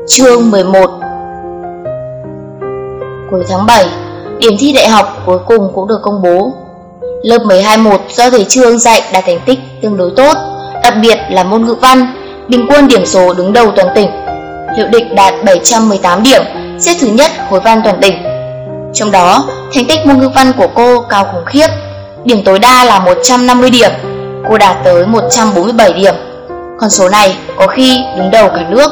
Chương 11. Cuối tháng 7, điểm thi đại học cuối cùng cũng được công bố. Lớp 12-1 do thầy Trương dạy đạt thành tích tương đối tốt, đặc biệt là môn ngữ văn, bình quân điểm số đứng đầu toàn tỉnh. Liệu Địch đạt 718 điểm, xếp thứ nhất khối văn toàn tỉnh. Trong đó, thành tích môn ngữ văn của cô cao khủng khiếp, điểm tối đa là 150 điểm, cô đạt tới 147 điểm. Con số này có khi đứng đầu cả nước.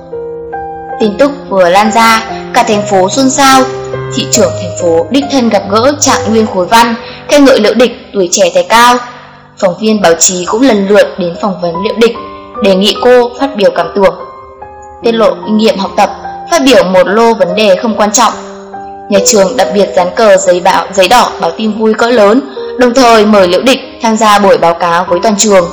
Tin tức vừa lan ra, cả thành phố xôn xao. Thị trưởng thành phố đích thân gặp gỡ trạng nguyên khối văn, khen ngợi Liệu Địch tuổi trẻ tài cao. Phóng viên báo chí cũng lần lượt đến phỏng vấn Liệu Địch, đề nghị cô phát biểu cảm tưởng, tiết lộ kinh nghiệm học tập, phát biểu một lô vấn đề không quan trọng. Nhà trường đặc biệt dán cờ giấy đỏ báo tin vui cỡ lớn, đồng thời mời Liệu Địch tham gia buổi báo cáo với toàn trường.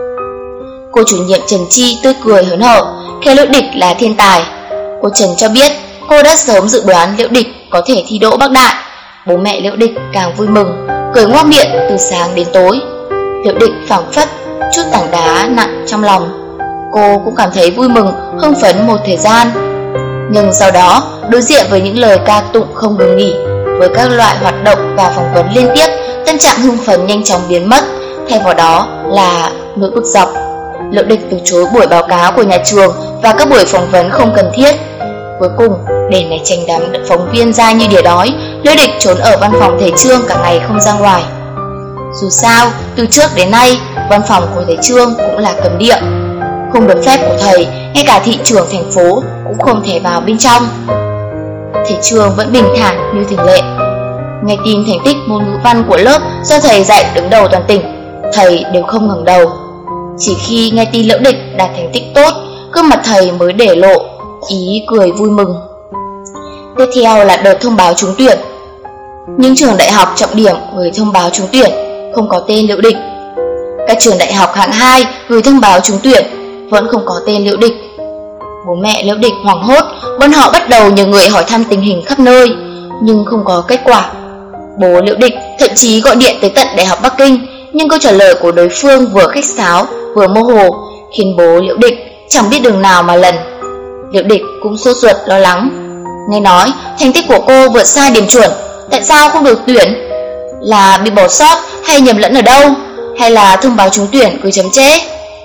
Cô chủ nhiệm Trần Chi tươi cười hớn hở, khen Liệu Địch là thiên tài. Cô Trần cho biết cô đã sớm dự đoán Liệu Địch có thể thi đỗ Bắc Đại. Bố mẹ Liệu Địch càng vui mừng, cười ngoác miệng từ sáng đến tối. Liệu Địch phảng phất chút tảng đá nặng trong lòng. Cô cũng cảm thấy vui mừng, hưng phấn một thời gian. Nhưng sau đó, đối diện với những lời ca tụng không ngừng nghỉ, với các loại hoạt động và phỏng vấn liên tiếp, tâm trạng hưng phấn nhanh chóng biến mất, thay vào đó là nỗi bực dọc. Liệu Địch từ chối buổi báo cáo của nhà trường và các buổi phỏng vấn không cần thiết. Cuối cùng, để né tránh đám phóng viên ra như đỉa đói, Liệu Địch trốn ở văn phòng thầy Trương cả ngày không ra ngoài. Dù sao, từ trước đến nay, văn phòng của thầy Trương cũng là cấm địa. Không được phép của thầy, ngay cả thị trưởng thành phố cũng không thể vào bên trong. Thầy Trương vẫn bình thản như thường lệ. Nghe tin thành tích môn ngữ văn của lớp do thầy dạy đứng đầu toàn tỉnh, thầy đều không ngẩng đầu. Chỉ khi nghe tin Liệu Địch đạt thành tích tốt, gương mặt thầy mới để lộ ý cười vui mừng. Tiếp theo là đợt thông báo trúng tuyển. Những trường đại học trọng điểm gửi thông báo trúng tuyển, không có tên Liệu Địch. Các trường đại học hạng 2 gửi thông báo trúng tuyển, vẫn không có tên Liệu Địch. Bố mẹ Liệu Địch hoảng hốt, bọn họ bắt đầu nhờ người hỏi thăm tình hình khắp nơi, nhưng không có kết quả. Bố Liệu Địch thậm chí gọi điện tới tận Đại học Bắc Kinh, nhưng câu trả lời của đối phương vừa khách sáo vừa mơ hồ, khiến bố Liệu Địch chẳng biết đường nào mà lần. Liệu Địch cũng sốt ruột lo lắng. Nghe nói thành tích của cô vượt xa điểm chuẩn, tại sao không được tuyển? Là bị bỏ sót hay nhầm lẫn ở đâu? Hay là thông báo trúng tuyển gửi chấm trễ?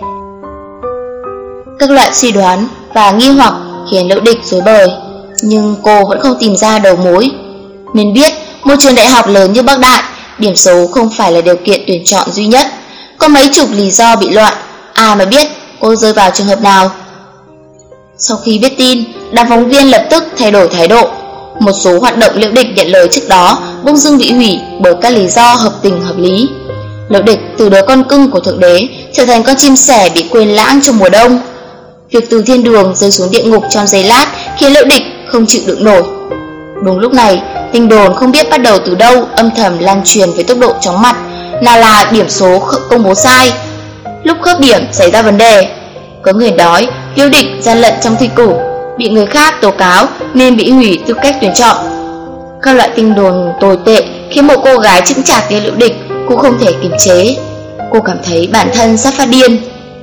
Các loại suy đoán và nghi hoặc khiến Liệu Địch rối bời, nhưng cô vẫn không tìm ra đầu mối. Nên biết một trường đại học lớn như Bắc Đại, điểm số không phải là điều kiện tuyển chọn duy nhất. Có mấy chục lý do bị loạn, ai mà biết cô rơi vào trường hợp nào. Sau khi biết tin, đám phóng viên lập tức thay đổi thái độ. Một số hoạt động Liệu Địch nhận lời trước đó bỗng dưng bị hủy bởi các lý do hợp tình hợp lý. Liệu Địch từ đứa con cưng của Thượng Đế trở thành con chim sẻ bị quên lãng trong mùa đông. Việc từ thiên đường rơi xuống địa ngục trong giây lát khiến Liệu Địch không chịu đựng nổi. Đúng lúc này, tin đồn không biết bắt đầu từ đâu âm thầm lan truyền với tốc độ chóng mặt, nào là điểm số công bố sai, lúc khớp điểm xảy ra vấn đề, có người nói Liệu Địch gian lận trong thi cử, bị người khác tố cáo nên bị hủy tư cách tuyển chọn. Các loại tin đồn tồi tệ khiến một cô gái chững chạc như Liệu Địch cũng không thể kiềm chế. Cô cảm thấy bản thân sắp phát điên.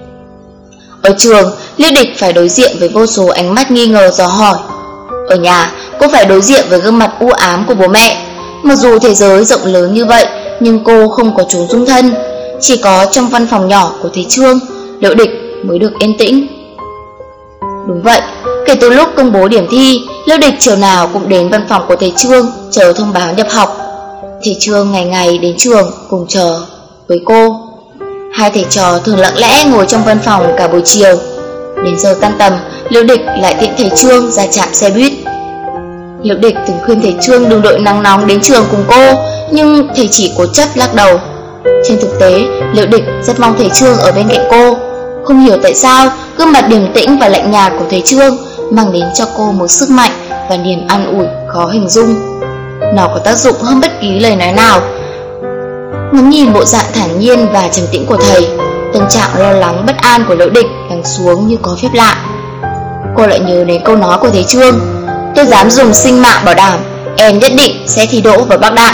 Ở trường, Liệu Địch phải đối diện với vô số ánh mắt nghi ngờ dò hỏi. Ở nhà, cô phải đối diện với gương mặt u ám của bố mẹ. Mặc dù thế giới rộng lớn như vậy, nhưng cô không có chốn dung thân. Chỉ có trong văn phòng nhỏ của thầy Trương, Liệu Địch mới được yên tĩnh. Đúng vậy, kể từ lúc công bố điểm thi, Liệu Địch chiều nào cũng đến văn phòng của thầy Trương chờ thông báo nhập học. Thầy Trương ngày ngày đến trường cùng chờ với cô. Hai thầy trò thường lặng lẽ ngồi trong văn phòng cả buổi chiều. Đến giờ tan tầm, Liệu Địch lại tiễn thầy Trương ra trạm xe buýt. Liệu Địch từng khuyên thầy Trương đừng đội nắng nóng đến trường cùng cô, nhưng thầy chỉ cố chấp lắc đầu. Trên thực tế, Liệu Địch rất mong thầy Trương ở bên cạnh cô. Không hiểu tại sao gương mặt điềm tĩnh và lạnh nhạt của thầy Trương mang đến cho cô một sức mạnh và niềm an ủi khó hình dung. Nó có tác dụng hơn bất kỳ lời nói nào. Ngắm nhìn bộ dạng thản nhiên và trầm tĩnh của thầy, tâm trạng lo lắng bất an của Liệu Địch lắng xuống như có phép lạ. Cô lại nhớ đến câu nói của thầy Trương: tôi dám dùng sinh mạng bảo đảm em nhất định sẽ thi đỗ vào Bắc Đại.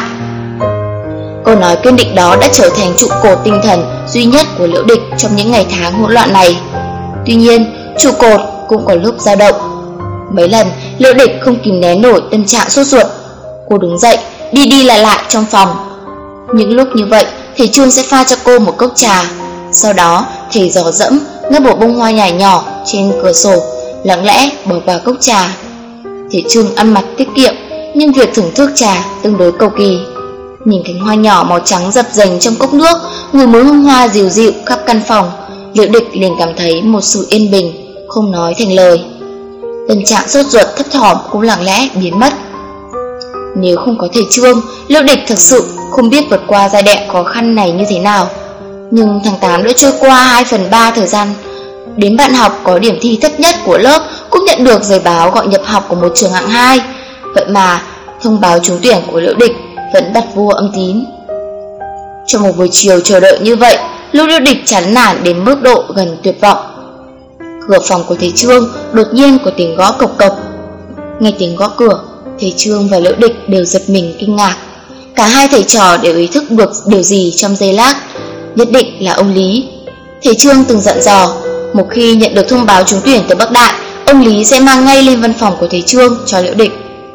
Câu nói kiên định đó đã trở thành trụ cột tinh thần duy nhất của Liệu Địch trong những ngày tháng hỗn loạn này. Tuy nhiên, trụ cột cũng có lúc dao động. Mấy lần Liễu Địch không kìm nén nổi tâm trạng sốt ruột. Cô đứng dậy, đi đi lại lại trong phòng. Những lúc như vậy, thầy Trương sẽ pha cho cô một cốc trà. Sau đó thầy dò dẫm ngắt một bông hoa nhài nhỏ trên cửa sổ, lặng lẽ bỏ vào cốc trà. Thầy Trương ăn mặc tiết kiệm, nhưng việc thưởng thức trà tương đối cầu kỳ. Nhìn cánh hoa nhỏ màu trắng dập dềnh trong cốc nước, mùi mối hương hoa dịu dịu khắp căn phòng, Liễu Địch liền cảm thấy một sự yên bình, không nói thành lời. Tâm trạng sốt ruột thấp thỏm cũng lặng lẽ biến mất. Nếu không có thầy Trương, Liễu Địch thật sự không biết vượt qua giai đoạn khó khăn này như thế nào. Nhưng tháng 8 đã trôi qua 2/3 thời gian. Đến bạn học có điểm thi thấp nhất của lớp cũng nhận được giấy báo gọi nhập học của một trường hạng 2. Vậy mà thông báo trúng tuyển của Liễu Địch vẫn đặt vô âm tín. Trong một buổi chiều chờ đợi như vậy, Liễu Địch chán nản đến mức độ gần tuyệt vọng. Cửa phòng của thầy Trương đột nhiên có tiếng gõ cộc cộc. Nghe tiếng gõ cửa, thầy Trương và Liễu Địch đều giật mình kinh ngạc. Cả hai thầy trò đều ý thức được điều gì trong giây lát. Nhất định là ông Lý. Thầy Trương từng dặn dò, một khi nhận được thông báo trúng tuyển từ Bắc Đại, ông Lý sẽ mang ngay lên văn phòng của thầy Trương cho Liễu Địch.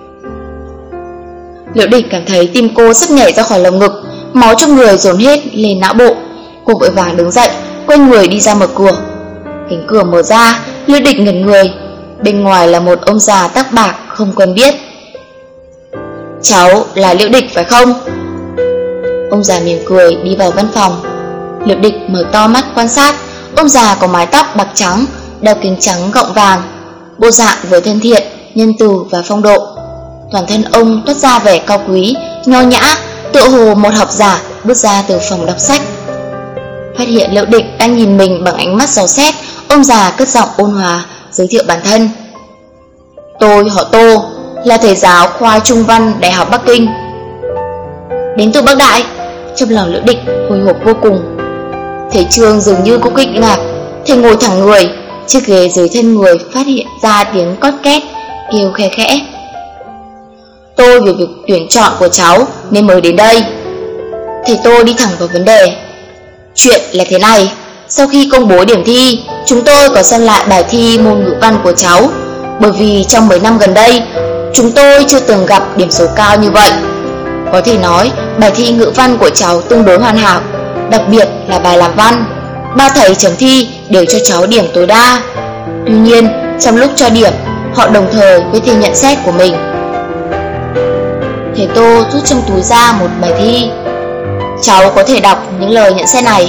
Liễu Địch cảm thấy tim cô sắp nhảy ra khỏi lồng ngực, máu trong người dồn hết lên não bộ. Cô vội vàng đứng dậy, quay người đi ra mở cửa. Cánh cửa mở ra, Liễu Địch ngẩn người. Bên ngoài là một ông già tóc bạc không quen biết. Cháu là Liễu Địch phải không? Ông già mỉm cười đi vào văn phòng. Liễu Địch mở to mắt quan sát. Ông già có mái tóc bạc trắng, đeo kính trắng gọng vàng, bộ dạng vừa thân thiện, nhân từ và phong độ. Toàn thân ông toát ra vẻ cao quý, nho nhã, tựa hồ một học giả bước ra từ phòng đọc sách. Phát hiện Liễu Địch đang nhìn mình bằng ánh mắt dò xét, ông già cất giọng ôn hòa giới thiệu bản thân. Tôi họ Tô, là thầy giáo khoa Trung văn Đại học Bắc Kinh. Đến từ Bắc Đại. Trong lòng Liễu Địch hồi hộp vô cùng. Thầy Trương dường như cũng kinh ngạc. Thầy ngồi thẳng người, chiếc ghế dưới thân người phát hiện ra tiếng cót két, kêu khe khẽ. Tôi vì việc tuyển chọn của cháu nên mới đến đây. Thầy Tô đi thẳng vào vấn đề. Chuyện là thế này, sau khi công bố điểm thi, chúng tôi có xem lại bài thi môn ngữ văn của cháu. Bởi vì trong mấy năm gần đây, chúng tôi chưa từng gặp điểm số cao như vậy. Có thể nói, bài thi ngữ văn của cháu tương đối hoàn hảo, đặc biệt là bài làm văn. Ba thầy chấm thi đều cho cháu điểm tối đa. Tuy nhiên, trong lúc cho điểm, họ đồng thời với thi nhận xét của mình. Thầy Tô rút trong túi ra một bài thi. Cháu có thể đọc những lời nhận xét này.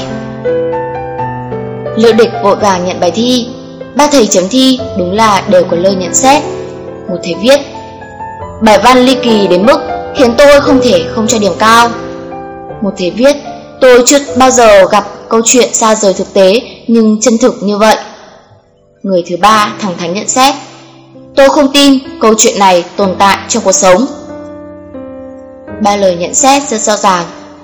Liễu Địch vội vàng nhận bài thi. Ba thầy chấm thi đúng là đều có lời nhận xét. Một thầy viết: bài văn ly kỳ đến mức khiến tôi không thể không cho điểm cao. Một thầy viết: tôi chưa bao giờ gặp câu chuyện xa rời thực tế nhưng chân thực như vậy. Người thứ ba thẳng thắn nhận xét: tôi không tin câu chuyện này tồn tại trong cuộc sống. Ba lời nhận xét rất rõ ràng.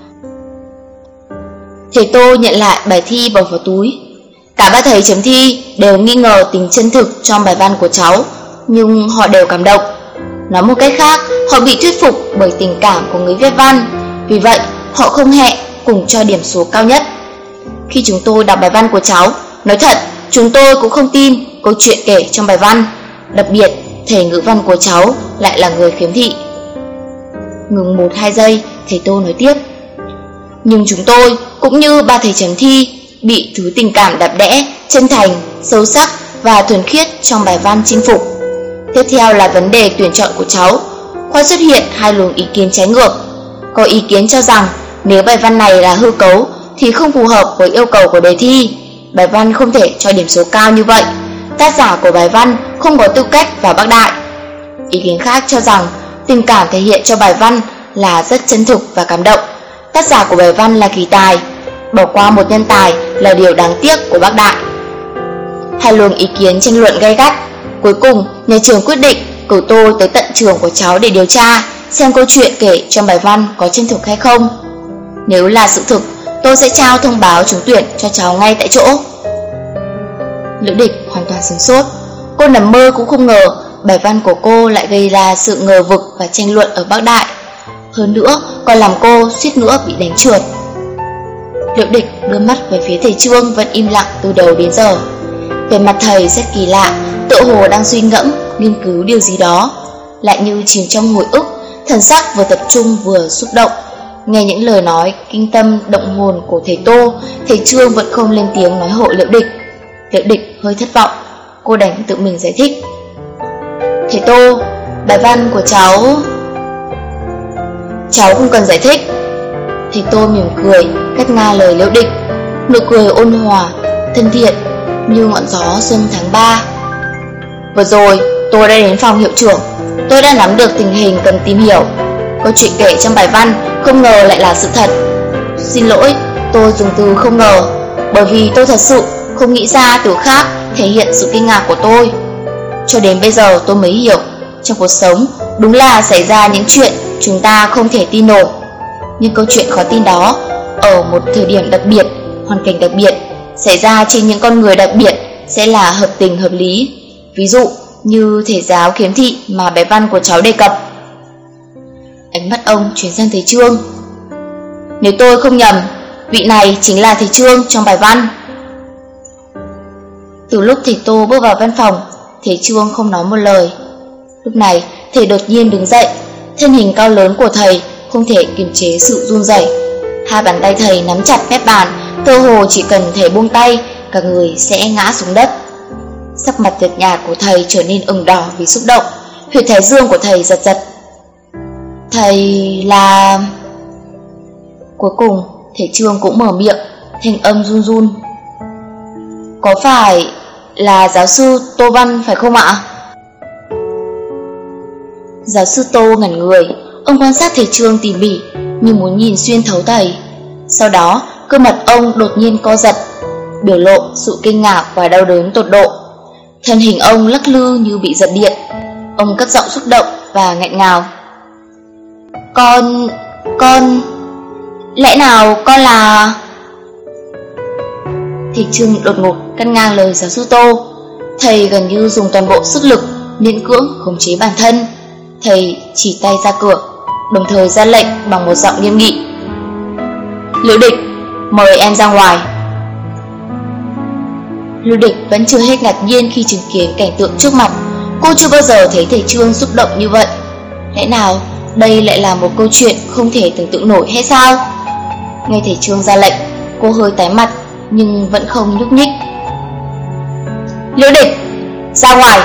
Thầy Tô nhận lại bài thi bỏ vào túi. Cả ba thầy chấm thi đều nghi ngờ tính chân thực trong bài văn của cháu, nhưng họ đều cảm động. Nói một cách khác, họ bị thuyết phục bởi tình cảm của người viết văn. Vì vậy, họ không hẹn cùng cho điểm số cao nhất. Khi chúng tôi đọc bài văn của cháu, nói thật, chúng tôi cũng không tin câu chuyện kể trong bài văn. Đặc biệt, thầy ngữ văn của cháu lại là người khiếm thị. Ngừng 1-2 giây, thầy Tô nói tiếp. Nhưng chúng tôi, cũng như ba thầy chấm thi, bị thứ tình cảm đẹp đẽ, chân thành, sâu sắc và thuần khiết trong bài văn chinh phục. Tiếp theo là vấn đề tuyển chọn của cháu. Khoa xuất hiện hai luồng ý kiến trái ngược. Có ý kiến cho rằng nếu bài văn này là hư cấu thì không phù hợp với yêu cầu của đề thi. Bài văn không thể cho điểm số cao như vậy. Tác giả của bài văn không có tư cách vào Bắc Đại. Ý kiến khác cho rằng tình cảm thể hiện cho bài văn là rất chân thực và cảm động. Tác giả của bài văn là kỳ tài. Bỏ qua một nhân tài là điều đáng tiếc của Bắc Đại. Hai luồng ý kiến tranh luận gay gắt. Cuối cùng, nhà trường quyết định cử tôi tới tận trường của cháu để điều tra xem câu chuyện kể trong bài văn có chân thực hay không. Nếu là sự thực, tôi sẽ trao thông báo trúng tuyển cho cháu ngay tại chỗ. Liễu Địch hoàn toàn sửng sốt. Cô nằm mơ cũng không ngờ bài văn của cô lại gây ra sự ngờ vực và tranh luận ở Bắc Đại. Hơn nữa, còn làm cô suýt nữa bị đánh trượt. Liễu Địch đưa mắt về phía thầy Trương vẫn im lặng từ đầu đến giờ. Về mặt thầy rất kỳ lạ, tựa hồ đang suy ngẫm nghiên cứu điều gì đó. Lại như chìm trong hồi ức, thần sắc vừa tập trung vừa xúc động. Nghe những lời nói kinh tâm động hồn của thầy Tô, thầy Trương vẫn không lên tiếng nói hộ Liễu Địch. Liễu Địch hơi thất vọng, cô đành tự mình giải thích. Thầy Tô, bài văn của cháu không cần giải thích. Thầy Tô mỉm cười, cắt ngang lời Liễu Địch. Nụ cười ôn hòa, thân thiện như ngọn gió xuân tháng 3. Vừa rồi tôi đã đến phòng hiệu trưởng. Tôi đã nắm được tình hình cần tìm hiểu. Câu chuyện kể trong bài văn không ngờ lại là sự thật. Xin lỗi, tôi dùng từ không ngờ, bởi vì tôi thật sự không nghĩ ra từ khác thể hiện sự kinh ngạc của tôi. Cho đến bây giờ tôi mới hiểu, trong cuộc sống đúng là xảy ra những chuyện chúng ta không thể tin nổi. Nhưng câu chuyện khó tin đó, ở một thời điểm đặc biệt, hoàn cảnh đặc biệt, xảy ra trên những con người đặc biệt sẽ là hợp tình hợp lý. Ví dụ như thầy giáo khiếm thị mà bài văn của cháu đề cập. Ánh mắt ông chuyển sang thầy Trương. Nếu tôi không nhầm, vị này chính là thầy Trương trong bài văn. Từ lúc thầy Tô bước vào văn phòng, thầy Trương không nói một lời. Lúc này thầy đột nhiên đứng dậy. Thân hình cao lớn của thầy không thể kiềm chế sự run rẩy. Hai bàn tay thầy nắm chặt mép bàn, cơ hồ chỉ cần thầy buông tay, cả người sẽ ngã xuống đất. Sắc mặt nhợt nhạt của thầy trở nên ửng đỏ vì xúc động. Huyệt thái dương của thầy giật giật. Thầy là... Cuối cùng thầy Trương cũng mở miệng, thanh âm run run. Có phải là giáo sư Tô Văn phải không ạ? Giáo sư Tô ngẩn người. Ông quan sát thầy Trương tỉ mỉ, như muốn nhìn xuyên thấu thầy. Sau đó gương mặt ông đột nhiên co giật, biểu lộ sự kinh ngạc và đau đớn tột độ. Thân hình ông lắc lư như bị giật điện. Ông cất giọng xúc động và nghẹn ngào. Con... Lẽ nào con là... Thầy Trương đột ngột cắt ngang lời giáo sư Tô. Thầy gần như dùng toàn bộ sức lực miễn cưỡng khống chế bản thân. Thầy chỉ tay ra cửa, đồng thời ra lệnh bằng một giọng nghiêm nghị. Liễu Địch, mời em ra ngoài. Liễu Địch vẫn chưa hết ngạc nhiên khi chứng kiến cảnh tượng trước mặt. Cô chưa bao giờ thấy thầy Trương xúc động như vậy. Lẽ nào đây lại là một câu chuyện không thể tưởng tượng nổi hay sao? Nghe thầy Trương ra lệnh, cô hơi tái mặt nhưng vẫn không nhúc nhích. Liễu Địch, ra ngoài.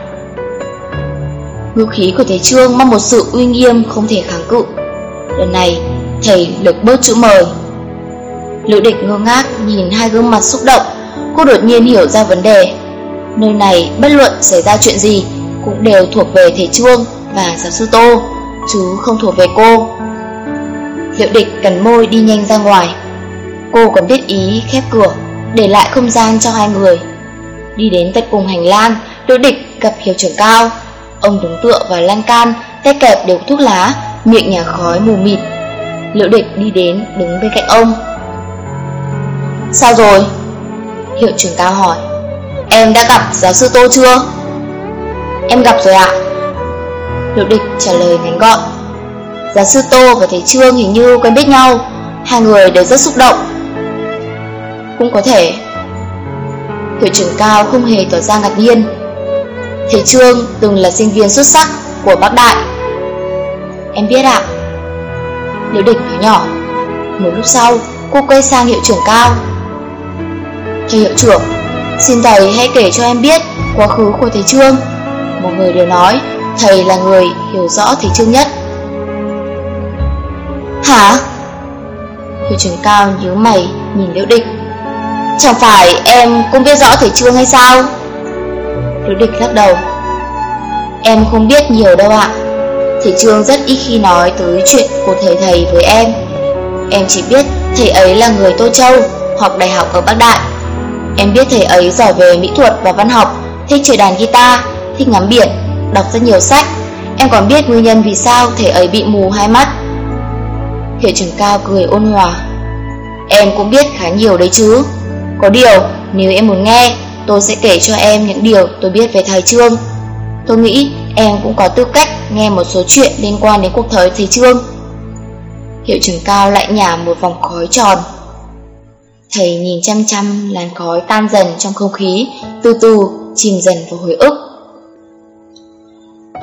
Ngữ khí của thầy Trương mang một sự uy nghiêm không thể kháng cự. Lần này thầy lực bớt chữ mời. Liễu Địch ngơ ngác nhìn hai gương mặt xúc động. Cô đột nhiên hiểu ra vấn đề. Nơi này bất luận xảy ra chuyện gì cũng đều thuộc về thầy Trương và giáo sư Tô, chứ không thuộc về cô. Liễu Địch cắn môi đi nhanh ra ngoài. Cô còn biết ý khép cửa, để lại không gian cho hai người. Đi đến tận cùng hành lang, Liễu Địch gặp hiệu trưởng Cao. Ông đứng tựa vào lan can, tay kẹp đều thuốc lá, miệng nhả khói mù mịt. Liễu Địch đi đến đứng bên cạnh ông. Sao rồi? Hiệu trưởng Cao hỏi. Em đã gặp giáo sư Tô chưa? Em gặp rồi ạ. Liễu Địch trả lời ngắn gọn. Giáo sư Tô và thầy Trương hình như quen biết nhau. Hai người đều rất xúc động. Cũng có thể. Hiệu trưởng Cao không hề tỏ ra ngạc nhiên. Thầy Trương từng là sinh viên xuất sắc của Bắc Đại. Em biết ạ. Liễu Địch nói nhỏ. Một lúc sau cô quay sang hiệu trưởng Cao. Thầy hiệu trưởng, xin thầy hãy kể cho em biết quá khứ của thầy Trương. Mọi người đều nói thầy là người hiểu rõ thầy Trương nhất. Hả? Hiệu trưởng Cao nhíu mày nhìn Liễu Địch. Chẳng phải em cũng biết rõ thầy Trương hay sao? Liễu Địch lắc đầu. Em không biết nhiều đâu ạ. Thầy Trương rất ít khi nói tới chuyện của thầy với em. Em chỉ biết thầy ấy là người Tô Châu, học đại học ở Bắc Đại. Em biết thầy ấy giỏi về mỹ thuật và văn học, thích chơi đàn guitar, thích ngắm biển, đọc rất nhiều sách. Em còn biết nguyên nhân vì sao thầy ấy bị mù hai mắt. Hiệu trưởng Cao cười ôn hòa. Em cũng biết khá nhiều đấy chứ. Có điều, nếu em muốn nghe, tôi sẽ kể cho em những điều tôi biết về thầy Trương. Tôi nghĩ em cũng có tư cách nghe một số chuyện liên quan đến cuộc đời thầy Trương. Hiệu trưởng Cao lại nhả một vòng khói tròn. Thầy nhìn chăm chăm làn khói tan dần trong không khí, từ từ chìm dần vào hồi ức.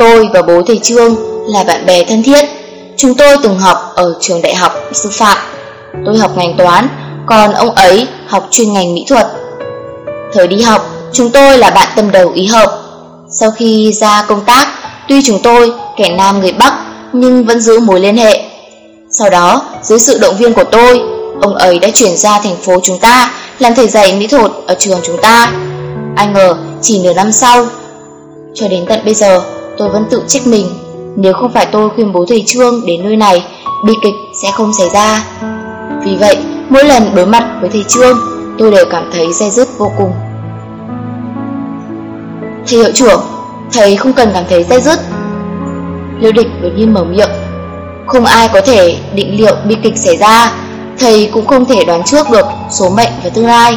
Tôi và bố thầy Trương là bạn bè thân thiết. Chúng tôi từng học ở trường đại học sư phạm. Tôi học ngành toán, còn ông ấy học chuyên ngành mỹ thuật. Thời đi học, chúng tôi là bạn tâm đầu ý hợp. Sau khi ra công tác, tuy chúng tôi kẻ Nam người Bắc nhưng vẫn giữ mối liên hệ. Sau đó, dưới sự động viên của tôi, ông ấy đã chuyển ra thành phố chúng ta làm thầy dạy mỹ thuật ở trường chúng ta. Ai ngờ chỉ nửa năm sau. Cho đến tận bây giờ, tôi vẫn tự trách mình. Nếu không phải tôi khuyên bố thầy Trương đến nơi này, bi kịch sẽ không xảy ra. Vì vậy, mỗi lần đối mặt với thầy Trương, tôi đều cảm thấy day dứt vô cùng. Thầy hiệu trưởng, thầy không cần cảm thấy day dứt. Liễu Địch đột nhiên mở miệng. Không ai có thể định liệu bi kịch xảy ra, thầy cũng không thể đoán trước được số mệnh và tương lai.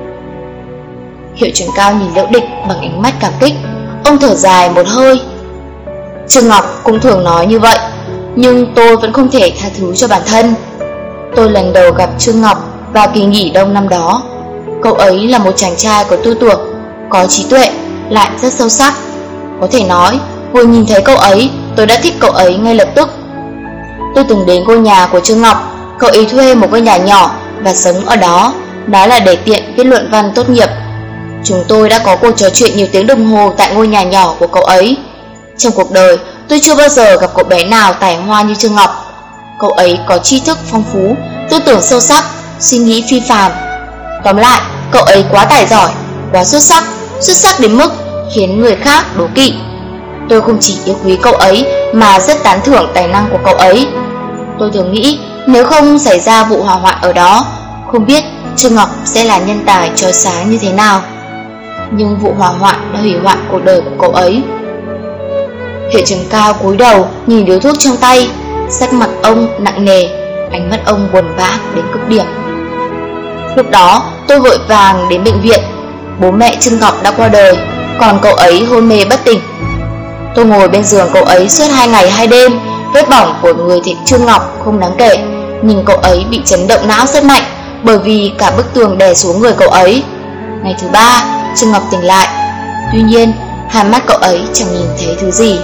Hiệu trưởng Cao nhìn Liễu Địch bằng ánh mắt cảm kích. Ông thở dài một hơi. Trương Ngọc cũng thường nói như vậy, nhưng tôi vẫn không thể tha thứ cho bản thân. Tôi lần đầu gặp Trương Ngọc vào kỳ nghỉ đông năm đó. Cậu ấy là một chàng trai có tư tưởng, có trí tuệ, lại rất sâu sắc. Có thể nói, vừa nhìn thấy cậu ấy, tôi đã thích cậu ấy ngay lập tức. Tôi từng đến ngôi nhà của Trương Ngọc. Cậu ấy thuê một ngôi nhà nhỏ và sống ở đó. Đó là để tiện viết luận văn tốt nghiệp. Chúng tôi đã có cuộc trò chuyện nhiều tiếng đồng hồ tại ngôi nhà nhỏ của cậu ấy. Trong cuộc đời, tôi chưa bao giờ gặp cậu bé nào tài hoa như Trương Ngọc. Cậu ấy có tri thức phong phú, tư tưởng sâu sắc, suy nghĩ phi phàm. Tóm lại, cậu ấy quá tài giỏi, quá xuất sắc đến mức khiến người khác đố kỵ. Tôi không chỉ yêu quý cậu ấy mà rất tán thưởng tài năng của cậu ấy. Tôi thường nghĩ nếu không xảy ra vụ hỏa hoạn ở đó, không biết Trương Ngọc sẽ là nhân tài chói sáng như thế nào. Nhưng vụ hỏa hoạn đã hủy hoại cuộc đời của cậu ấy. Hiệu trưởng Cao cúi đầu nhìn điếu thuốc trong tay. Sắc mặt ông nặng nề, ánh mắt ông buồn bã đến cực điểm. Lúc đó tôi vội vàng đến bệnh viện. Bố mẹ Trương Ngọc đã qua đời, còn cậu ấy hôn mê bất tỉnh. Tôi ngồi bên giường cậu ấy suốt 2 ngày 2 đêm. Vết bỏng của người thầy Trương Ngọc không đáng kể, nhưng cậu ấy bị chấn động não rất mạnh, bởi vì cả bức tường đè xuống người cậu ấy. Ngày thứ 3, Trương Ngọc tỉnh lại. Tuy nhiên, hai mắt cậu ấy chẳng nhìn thấy thứ gì.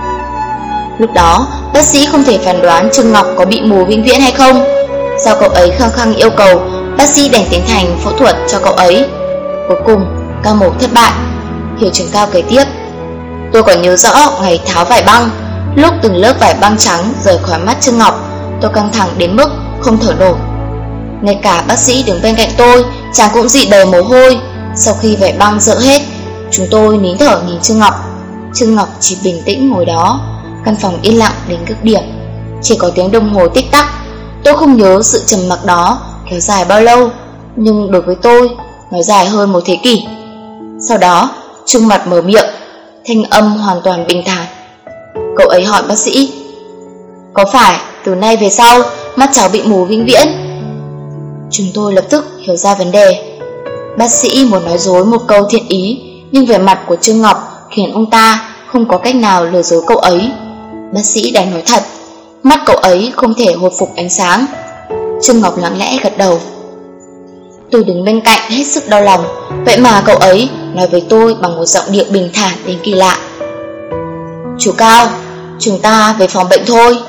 Lúc đó, bác sĩ không thể phán đoán Trương Ngọc có bị mù vĩnh viễn hay không. Do cậu ấy khăng khăng yêu cầu, bác sĩ đành tiến hành phẫu thuật cho cậu ấy. Cuối cùng, ca mổ thất bại. Hiệu trưởng Cao kể tiếp. Tôi còn nhớ rõ ngày tháo vải băng. Lúc từng lớp vải băng trắng rời khỏi mắt Trương Ngọc, tôi căng thẳng đến mức không thở nổi. Ngay cả bác sĩ đứng bên cạnh tôi, chàng cũng dị đầy mồ hôi. Sau khi vải băng dỡ hết, chúng tôi nín thở nhìn Trương Ngọc. Trương Ngọc chỉ bình tĩnh ngồi đó. Căn phòng yên lặng đến cực điểm. Chỉ có tiếng đồng hồ tích tắc. Tôi không nhớ sự trầm mặc đó kéo dài bao lâu, nhưng đối với tôi, nó dài hơn một thế kỷ. Sau đó, Trương Mặt mở miệng, thanh âm hoàn toàn bình thản. Cậu ấy hỏi bác sĩ, có phải từ nay về sau mắt cháu bị mù vĩnh viễn? Chúng tôi lập tức hiểu ra vấn đề. Bác sĩ muốn nói dối một câu thiện ý, nhưng vẻ mặt của Trương Ngọc khiến ông ta không có cách nào lừa dối cậu ấy. Bác sĩ đành nói thật, mắt cậu ấy không thể hồi phục ánh sáng. Trương Ngọc lặng lẽ gật đầu. Tôi đứng bên cạnh hết sức đau lòng. Vậy mà cậu ấy nói với tôi bằng một giọng điệu bình thản đến kỳ lạ. Chú Cao, chúng ta về phòng bệnh thôi.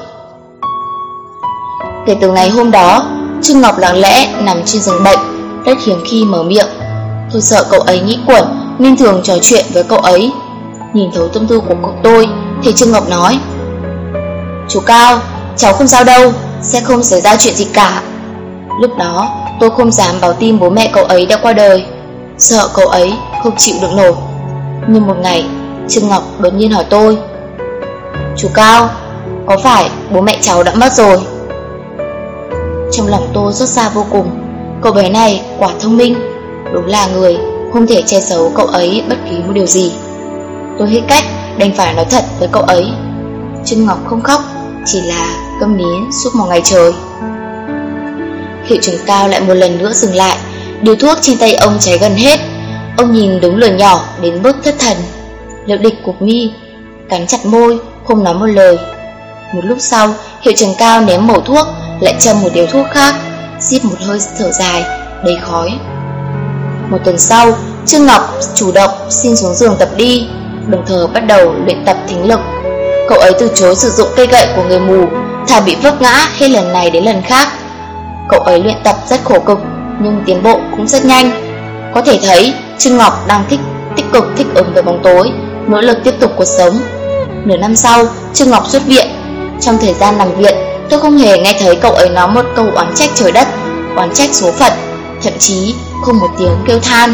Kể từ ngày hôm đó, Trương Ngọc lặng lẽ nằm trên giường bệnh, rất hiếm khi mở miệng. Tôi sợ cậu ấy nghĩ quẩn nên thường trò chuyện với cậu ấy. Nhìn thấu tâm tư của cậu tôi thì Trương Ngọc nói, chú Cao, cháu không sao đâu, sẽ không xảy ra chuyện gì cả. Lúc đó tôi không dám báo tin bố mẹ cậu ấy đã qua đời, sợ cậu ấy không chịu được nổi. Nhưng một ngày, Trương Ngọc đột nhiên hỏi tôi, chú Cao, có phải bố mẹ cháu đã mất rồi? Trong lòng tôi xót xa vô cùng. Cậu bé này quả thông minh, đúng là người không thể che giấu cậu ấy bất kỳ một điều gì. Tôi hết cách đành phải nói thật với cậu ấy. Trương Ngọc không khóc, chỉ là câm nín suốt một ngày trời. Hiệu trưởng Cao lại một lần nữa dừng lại. Điếu thuốc trên tay ông cháy gần hết. Ông nhìn đống lửa nhỏ đến mức thất thần. Liễu Địch cụp mi, cắn chặt môi, không nói một lời. Một lúc sau, hiệu trưởng Cao ném mẩu thuốc, lại châm một điếu thuốc khác, rít một hơi thở dài, đầy khói. Một tuần sau, Trương Ngọc chủ động xin xuống giường tập đi, đồng thời bắt đầu luyện tập thính lực. Cậu ấy từ chối sử dụng cây gậy của người mù, thà bị vấp ngã hết lần này đến lần khác. Cậu ấy luyện tập rất khổ cực, nhưng tiến bộ cũng rất nhanh. Có thể thấy Trương Ngọc đang tích cực thích ứng với bóng tối, nỗ lực tiếp tục cuộc sống. Nửa năm sau, Trương Ngọc xuất viện. Trong thời gian nằm viện, tôi không hề nghe thấy cậu ấy nói một câu oán trách trời đất, oán trách số phận, thậm chí không một tiếng kêu than.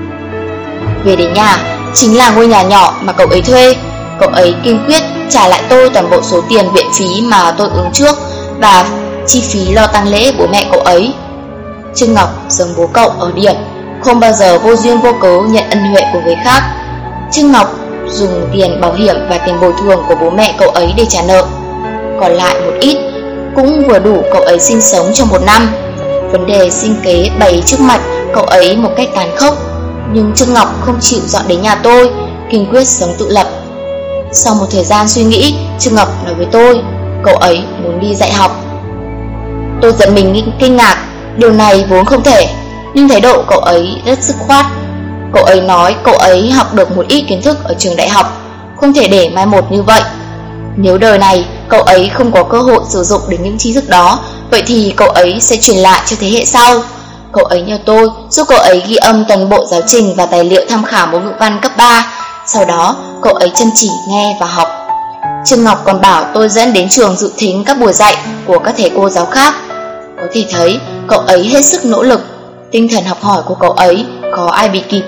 Về đến nhà, chính là ngôi nhà nhỏ mà cậu ấy thuê. Cậu ấy kiên quyết trả lại tôi toàn bộ số tiền viện phí mà tôi ứng trước và chi phí lo tang lễ bố mẹ cậu ấy. Trương Ngọc giống bố cậu ở điểm không bao giờ vô duyên vô cớ nhận ân huệ của người khác. Trương Ngọc dùng tiền bảo hiểm và tiền bồi thường của bố mẹ cậu ấy để trả nợ, còn lại một ít cũng vừa đủ cậu ấy sinh sống trong một năm. Vấn đề sinh kế bày trước mặt cậu ấy một cách tàn khốc, nhưng Trương Ngọc không chịu dọn đến nhà tôi, kiên quyết sống tự lập. Sau một thời gian suy nghĩ, Trương Ngọc nói với tôi cậu ấy muốn đi dạy học. Tôi giật mình kinh ngạc, điều này vốn không thể, nhưng thái độ cậu ấy rất dứt khoát. Cậu ấy nói cậu ấy học được một ít kiến thức ở trường đại học, không thể để mai một như vậy. Nếu đời này cậu ấy không có cơ hội sử dụng đến những tri thức đó, vậy thì cậu ấy sẽ truyền lại cho thế hệ sau. Cậu ấy nhờ tôi giúp cậu ấy ghi âm toàn bộ giáo trình và tài liệu tham khảo môn ngữ văn cấp 3. Sau đó cậu ấy chăm chỉ nghe và học. Trương Ngọc còn bảo tôi dẫn đến trường dự thính các buổi dạy của các thầy cô giáo khác. Có thể thấy cậu ấy hết sức nỗ lực, tinh thần học hỏi của cậu ấy có ai bị kịp.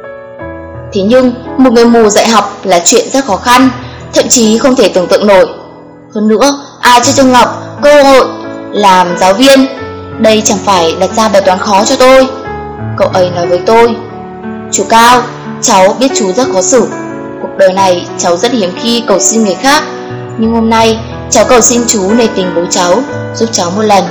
Thế nhưng một người mù dạy học là chuyện rất khó khăn, thậm chí không thể tưởng tượng nổi. Hơn nữa, ai cho Trương Ngọc cơ hội làm giáo viên? Đây chẳng phải đặt ra bài toán khó cho tôi. Cậu ấy nói với tôi: "Chú Cao, cháu biết chú rất khó xử. Cuộc đời này cháu rất hiếm khi cầu xin người khác, nhưng hôm nay cháu cầu xin chú nể tình bố cháu, giúp cháu một lần."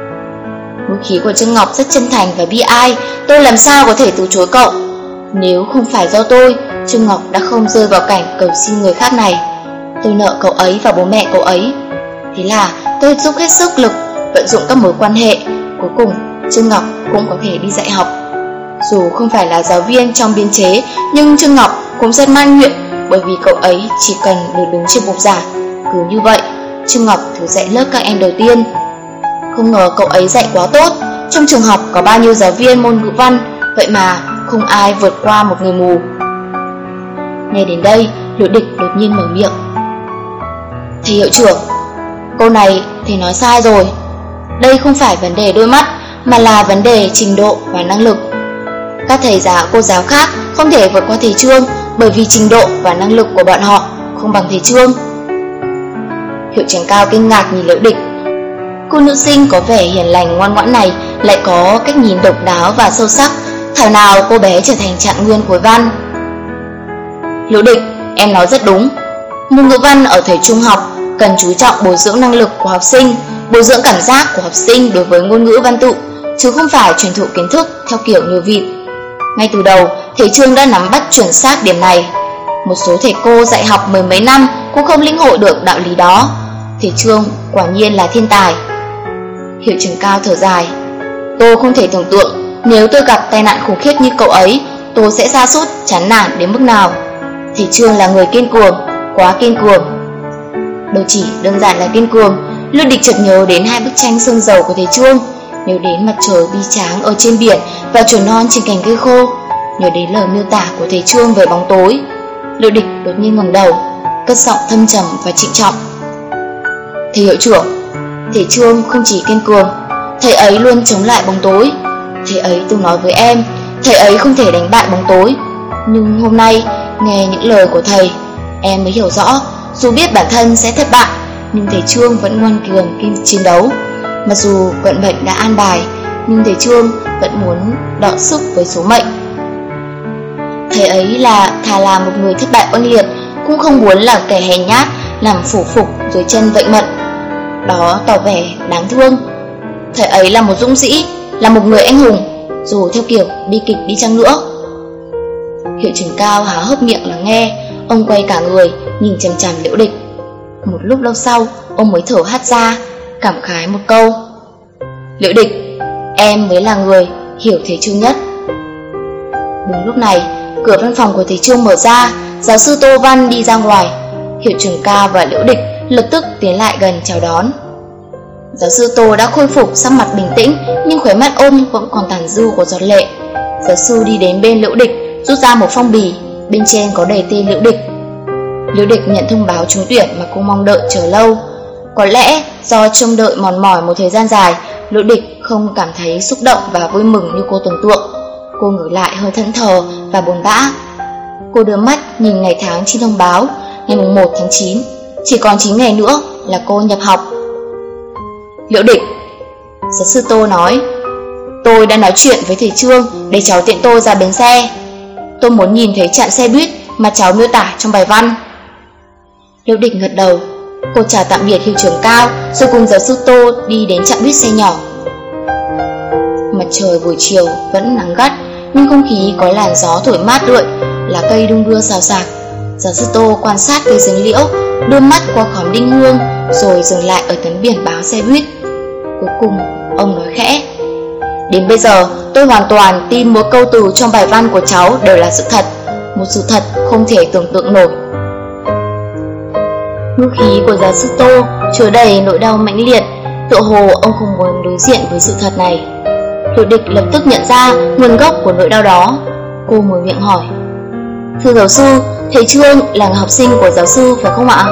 Ngữ khí của Trương Ngọc rất chân thành và bi ai. Tôi làm sao có thể từ chối cậu? Nếu không phải do tôi, Trương Ngọc đã không rơi vào cảnh cầu xin người khác này. Tôi nợ cậu ấy và bố mẹ cậu ấy. Thế là tôi dốc hết sức lực, vận dụng các mối quan hệ. Cuối cùng Trương Ngọc cũng có thể đi dạy học. Dù không phải là giáo viên trong biên chế, nhưng Trương Ngọc cũng rất man nguyện, bởi vì cậu ấy chỉ cần được đứng trên bục giảng. Cứ như vậy, Trương Ngọc thử dạy lớp các em đầu tiên. Không ngờ cậu ấy dạy quá tốt. Trong trường học có bao nhiêu giáo viên môn ngữ văn, vậy mà không ai vượt qua một người mù. Nghe đến đây, Liễu Địch đột nhiên mở miệng: "Thầy hiệu trưởng, câu này thầy nói sai rồi. Đây không phải vấn đề đôi mắt, mà là vấn đề trình độ và năng lực. Các thầy giáo cô giáo khác không thể vượt qua thầy Trương, bởi vì trình độ và năng lực của bọn họ không bằng thầy Trương." Hiệu trưởng Cao kinh ngạc nhìn Liễu Địch. Cô nữ sinh có vẻ hiền lành ngoan ngoãn này lại có cách nhìn độc đáo và sâu sắc, thảo nào cô bé trở thành trạng nguyên khối văn. "Liễu Địch, em nói rất đúng. Môn ngữ văn ở thời trung học cần chú trọng bồi dưỡng năng lực của học sinh, bồi dưỡng cảm giác của học sinh đối với ngôn ngữ văn tự, chứ không phải truyền thụ kiến thức theo kiểu nhiều vịt. Ngay từ đầu, thầy Trương đã nắm bắt chuẩn xác điểm này. Một số thầy cô dạy học mười mấy năm cũng không lĩnh hội được đạo lý đó. Thầy Trương quả nhiên là thiên tài." Hiệu trưởng Cao thở dài: "Tôi không thể tưởng tượng nếu tôi gặp tai nạn khủng khiếp như cậu ấy, tôi sẽ sa sút chán nản đến mức nào. Thầy Trương là người kiên cường, quá kiên cường." Đâu chỉ đơn giản là kiên cường, Liễu Địch chợt nhớ đến hai bức tranh sơn dầu của thầy Trương, nhớ đến mặt trời bi tráng ở trên biển và chồi non trên cành cây khô, nhớ đến lời miêu tả của thầy Trương về bóng tối. Liễu Địch đột nhiên ngẩng đầu, cất giọng thâm trầm và trịnh trọng: "Thầy hiệu trưởng, thầy Trương không chỉ kiên cường, thầy ấy luôn chống lại bóng tối. Thầy ấy từng nói với em, thầy ấy không thể đánh bại bóng tối. Nhưng hôm nay, nghe những lời của thầy, em mới hiểu rõ, dù biết bản thân sẽ thất bại, nhưng thầy Trương vẫn ngoan cường chiến đấu. Mặc dù vận mệnh đã an bài, nhưng thầy Trương vẫn muốn đọ sức với số mệnh. Thầy ấy là thà là một người thất bại oanh liệt, cũng không muốn là kẻ hèn nhát làm phủ phục dưới chân vận mệnh. Đó tỏ vẻ đáng thương. Thầy ấy là một dũng sĩ, là một người anh hùng, dù theo kiểu bi kịch đi chăng nữa." Hiệu trưởng Cao há hốc miệng lắng nghe. Ông quay cả người nhìn chằm chằm Liễu Địch. Một lúc lâu sau, ông mới thở hắt ra, cảm khái một câu: "Liễu Địch, em mới là người hiểu thầy Trương nhất." Đúng lúc này, cửa văn phòng của thầy Trương mở ra. Giáo sư Tô Văn đi ra ngoài. Hiệu trưởng Cao và Liễu Địch lập tức tiến lại gần chào đón. Giáo sư Tô đã khôi phục sắc mặt bình tĩnh, nhưng khóe mắt ông vẫn còn tàn dư của giọt lệ. Giáo sư đi đến bên Liễu Địch, rút ra một phong bì, bên trên có đầy tên Liễu Địch. Liễu Địch nhận thông báo trúng tuyển mà cô mong đợi chờ lâu. Có lẽ do trông đợi mòn mỏi một thời gian dài, Liễu Địch không cảm thấy xúc động và vui mừng như cô tưởng tượng. Cô ngược lại hơi thẫn thờ và buồn bã. Cô đưa mắt nhìn ngày tháng trên thông báo. Ngày 1 tháng 9, chỉ còn 9 ngày nữa là cô nhập học. Liễu Địch, giáo sư Tô nói, tôi đã nói chuyện với thầy Trương để cháu tiện tôi ra bến xe. Tôi muốn nhìn thấy trạm xe buýt mà cháu miêu tả trong bài văn. Liễu Địch gật đầu. Cô chào tạm biệt hiệu trưởng Cao rồi cùng giáo sư Tô đi đến trạm buýt xe nhỏ. Mặt trời buổi chiều vẫn nắng gắt, nhưng không khí có làn gió thổi mát rượi, lá cây đung đưa xào xạc. Giáo sư Tô quan sát cây giếng liễu, đưa mắt qua khóm đinh hương, rồi dừng lại ở tấm biển báo xe buýt. Cuối cùng, ông nói khẽ, đến bây giờ, tôi hoàn toàn tin mỗi câu từ trong bài văn của cháu đều là sự thật, một sự thật không thể tưởng tượng nổi. Ngữ khí của giáo sư Tô chứa đầy nỗi đau mãnh liệt, tựa hồ ông không muốn đối diện với sự thật này. Liễu Địch lập tức nhận ra nguồn gốc của nỗi đau đó. Cô mở miệng hỏi, thưa giáo sư, thầy Trương là học sinh của giáo sư phải không ạ?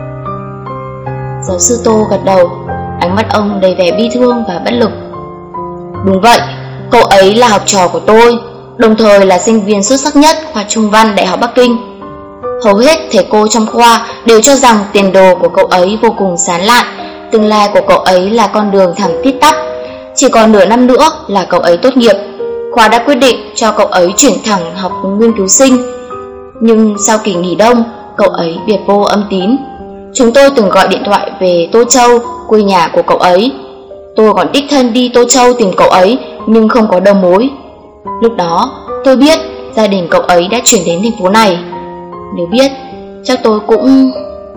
Giáo sư Tô gật đầu, ánh mắt ông đầy vẻ bi thương và bất lực. Đúng vậy, cậu ấy là học trò của tôi, đồng thời là sinh viên xuất sắc nhất khoa Trung văn Đại học Bắc Kinh. Hầu hết thầy cô trong khoa đều cho rằng tiền đồ của cậu ấy vô cùng sáng lạn, tương lai của cậu ấy là con đường thẳng tít tắp. Chỉ còn nửa năm nữa là cậu ấy tốt nghiệp, khoa đã quyết định cho cậu ấy chuyển thẳng học nghiên cứu sinh. Nhưng sau kỳ nghỉ đông, cậu ấy biệt vô âm tín. Chúng tôi từng gọi điện thoại về Tô Châu, quê nhà của cậu ấy. Tôi còn đích thân đi Tô Châu tìm cậu ấy, nhưng không có đầu mối. Lúc đó, tôi biết gia đình cậu ấy đã chuyển đến thành phố này. Nếu biết, chắc tôi cũng...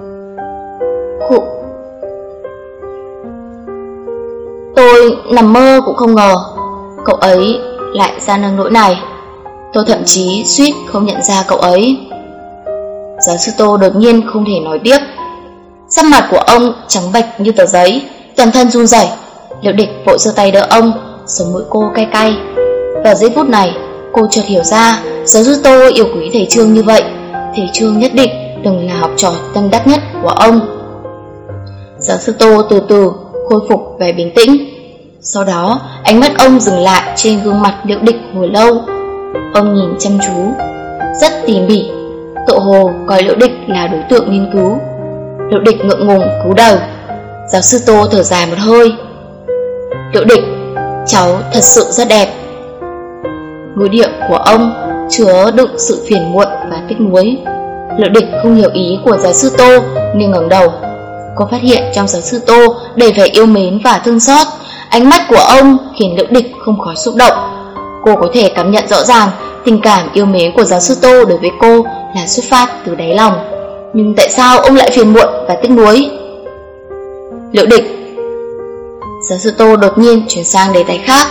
Tôi nằm mơ cũng không ngờ cậu ấy lại ra nông nỗi này. Tôi thậm chí suýt không nhận ra cậu ấy. Giáo sư Tô đột nhiên không thể nói tiếp. Sắc mặt của ông trắng bệch như tờ giấy, toàn thân run rẩy. Liễu Địch vội giơ tay đỡ ông, sống mũi cô cay cay. Vào giây phút này, cô chợt hiểu ra giáo sư Tô yêu quý thầy Trương như vậy. Thầy Trương nhất định từng là học trò tâm đắc nhất của ông. Giáo sư Tô từ từ khôi phục vẻ bình tĩnh. Sau đó, ánh mắt ông dừng lại trên gương mặt Liễu Địch hồi lâu. Ông nhìn chăm chú, rất tỉ mỉ, tựa hồ coi Liễu Địch là đối tượng nghiên cứu. Liễu Địch ngượng ngùng cúi đầu. Giáo sư Tô thở dài một hơi. Liễu Địch, cháu thật sự rất đẹp. Ngữ điệu của ông chứa đựng sự phiền muộn và tiếc nuối. Liễu Địch không hiểu ý của giáo sư Tô nên ngẩng đầu. Cô phát hiện trong giáo sư Tô đầy vẻ yêu mến và thương xót. Ánh mắt của ông khiến Liễu Địch không khỏi xúc động. Cô có thể cảm nhận rõ ràng tình cảm yêu mến của giáo sư Tô đối với cô là xuất phát từ đáy lòng. Nhưng tại sao ông lại phiền muộn và tiếc nuối? Liễu Địch. Giáo sư Tô đột nhiên chuyển sang đề tài khác.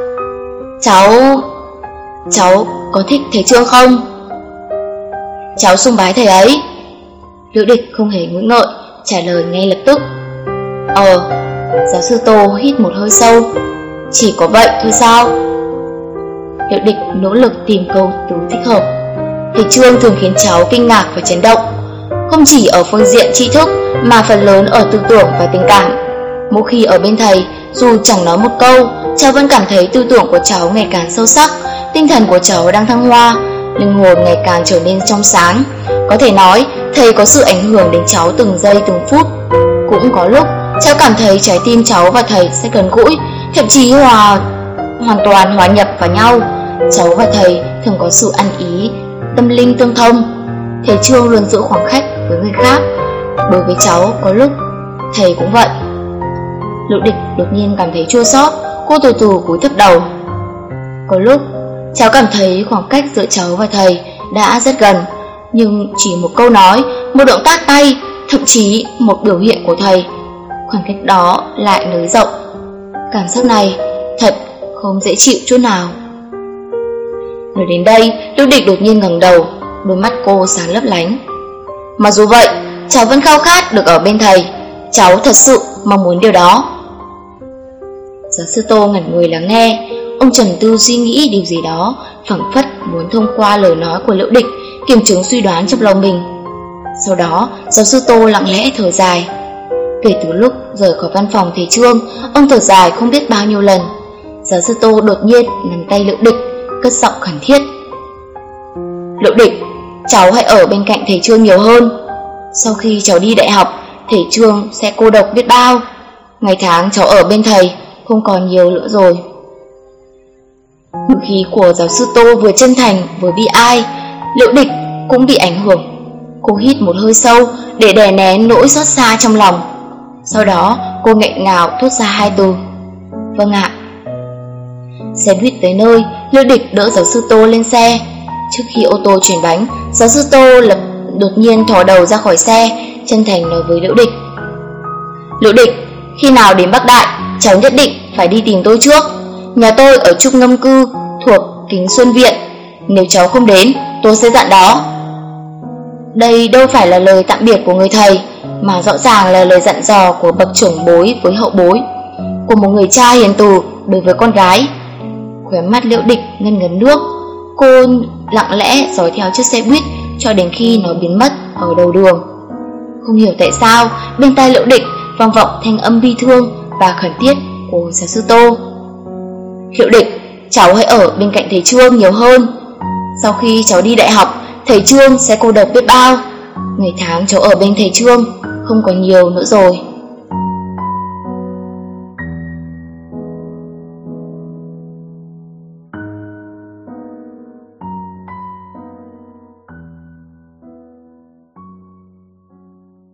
Cháu có thích thầy Trương không? Cháu sùng bái thầy ấy. Liễu Địch không hề nghi ngợi trả lời ngay lập tức. Giáo sư Tô hít một hơi sâu. Chỉ có vậy thôi sao? Liễu Địch nỗ lực tìm câu từ thích hợp. Thầy Trương thường khiến cháu kinh ngạc và chấn động, không chỉ ở phương diện tri thức mà phần lớn ở tư tưởng và tình cảm. Mỗi khi ở bên thầy, dù chẳng nói một câu, cháu vẫn cảm thấy tư tưởng của cháu ngày càng sâu sắc, tinh thần của cháu đang thăng hoa, linh hồn ngày càng trở nên trong sáng. Có thể nói, thầy có sự ảnh hưởng đến cháu từng giây từng phút. Cũng có lúc, cháu cảm thấy trái tim cháu và thầy sẽ gần gũi, thậm chí hoàn toàn hòa nhập vào nhau. Cháu và thầy thường có sự ăn ý, tâm linh tương thông. Thầy Trương luôn giữ khoảng cách với người khác. Đối với cháu có lúc, thầy cũng vậy. Liễu Địch đột nhiên cảm thấy chua xót. Cô từ từ cúi thấp đầu. Có lúc, cháu cảm thấy khoảng cách giữa cháu và thầy đã rất gần, nhưng chỉ một câu nói, một động tác tay, thậm chí một biểu hiện của thầy, khoảng cách đó lại nới rộng. Cảm giác này thật không dễ chịu chút nào. Nói đến đây, Liễu Địch đột nhiên ngẩng đầu, đôi mắt cô sáng lấp lánh. Mặc dù vậy, cháu vẫn khao khát được ở bên thầy. Cháu thật sự mong muốn điều đó. Giáo sư Tô ngẩn người lắng nghe. Ông trầm tư suy nghĩ điều gì đó, phảng phất muốn thông qua lời nói của Liễu Địch kiểm chứng suy đoán trong lòng mình. Sau đó, giáo sư Tô lặng lẽ thở dài. Kể từ lúc rời khỏi văn phòng thầy Trương, ông thở dài không biết bao nhiêu lần. Giáo sư Tô đột nhiên nắm tay Liễu Địch, cất giọng khẩn thiết. Liễu Địch, cháu hãy ở bên cạnh thầy Trương nhiều hơn. Sau khi cháu đi đại học, thầy Trương sẽ cô độc biết bao. Ngày tháng cháu ở bên thầy không còn nhiều nữa rồi. Ngữ khí của giáo sư Tô vừa chân thành vừa bi ai. Liễu Địch cũng bị ảnh hưởng. Cô hít một hơi sâu để đè nén nỗi xót xa trong lòng. Sau đó cô nghẹn ngào thốt ra 2 từ: vâng ạ. Xe buýt tới nơi, Liễu Địch đỡ giáo sư Tô lên xe. Trước khi ô tô chuyển bánh, giáo sư Tô đột nhiên thò đầu ra khỏi xe, chân thành nói với Liễu Địch: Liễu Địch, khi nào đến Bắc Đại, cháu nhất định phải đi tìm tôi trước. Nhà tôi ở Trúc Ngâm Cư thuộc Kính Xuân Viện. Nếu cháu không đến, tôi sẽ dặn đó. Đây đâu phải là lời tạm biệt của người thầy, mà rõ ràng là lời dặn dò của bậc trưởng bối với hậu bối, của một người cha hiền từ đối với con gái. Khóe mắt Liễu Địch ngân ngấn nước. Cô lặng lẽ dõi theo chiếc xe buýt cho đến khi nó biến mất ở đầu đường. Không hiểu tại sao bên tai Liễu Địch vang vọng thanh âm bi thương và khẩn thiết của giáo sư Tô. Liễu Địch, cháu hãy ở bên cạnh thầy Trương nhiều hơn. Sau khi cháu đi đại học, thầy Trương sẽ cô độc biết bao. Ngày tháng cháu ở bên thầy Trương không còn nhiều nữa rồi.